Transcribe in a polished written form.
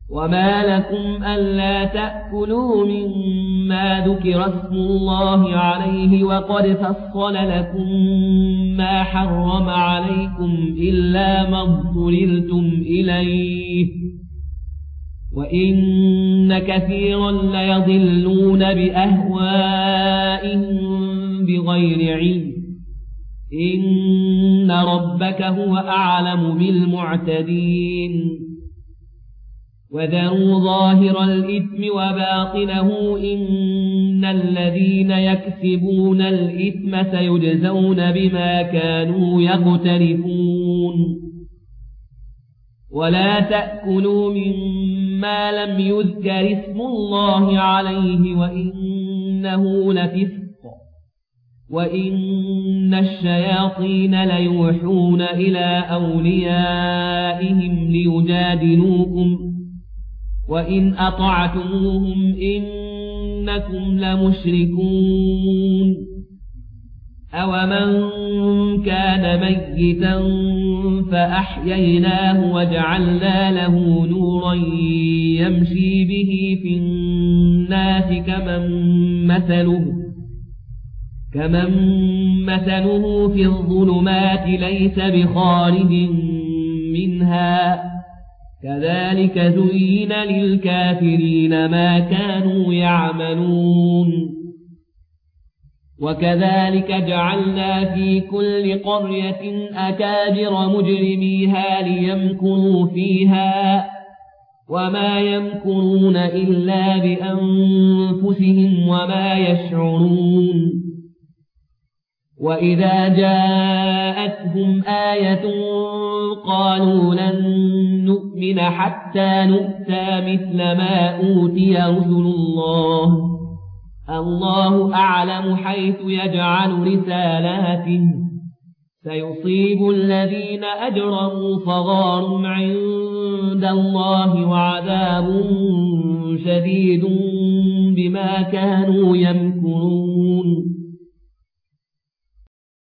وما لكم ألا تأكلوا مما ذكر اسم الله عليه وقد فصل لكم ما حرم عليكم إلا ما اضطررتم إليه وإن كثيرا ليضلون بأهوائهم بغير علم إن ربك هو أعلم بالمعتدين وذروا ظاهر الإثم وباطنه إن الذين يكسبون الإثم سيجزون بما كانوا يقترفون ولا تأكلوا مما لم يذكر اسم الله عليه وإنه لفسق وإن الشياطين ليوحون إلى أوليائهم ليجادلوكم وإن أطعتموهم إنكم لمشركون أومن كان ميتا فأحييناه وجعلنا له نورا يمشي به في الناس كمن مثله في الظلمات ليس بخارج منها كذلك زين للكافرين ما كانوا يعملون وكذلك جعلنا في كل قرية أكابر مجرميها ليمكروا فيها وما يمكرون إلا بأنفسهم وما يشعرون وإذا جاءتهم آية قالوا لن نؤمن حتى نؤتى مثل ما أوتي رسل الله أعلم حيث يجعل رسالاته سيصيب الذين أجرموا صغار عند الله وعذاب شديد بما كانوا يمكرون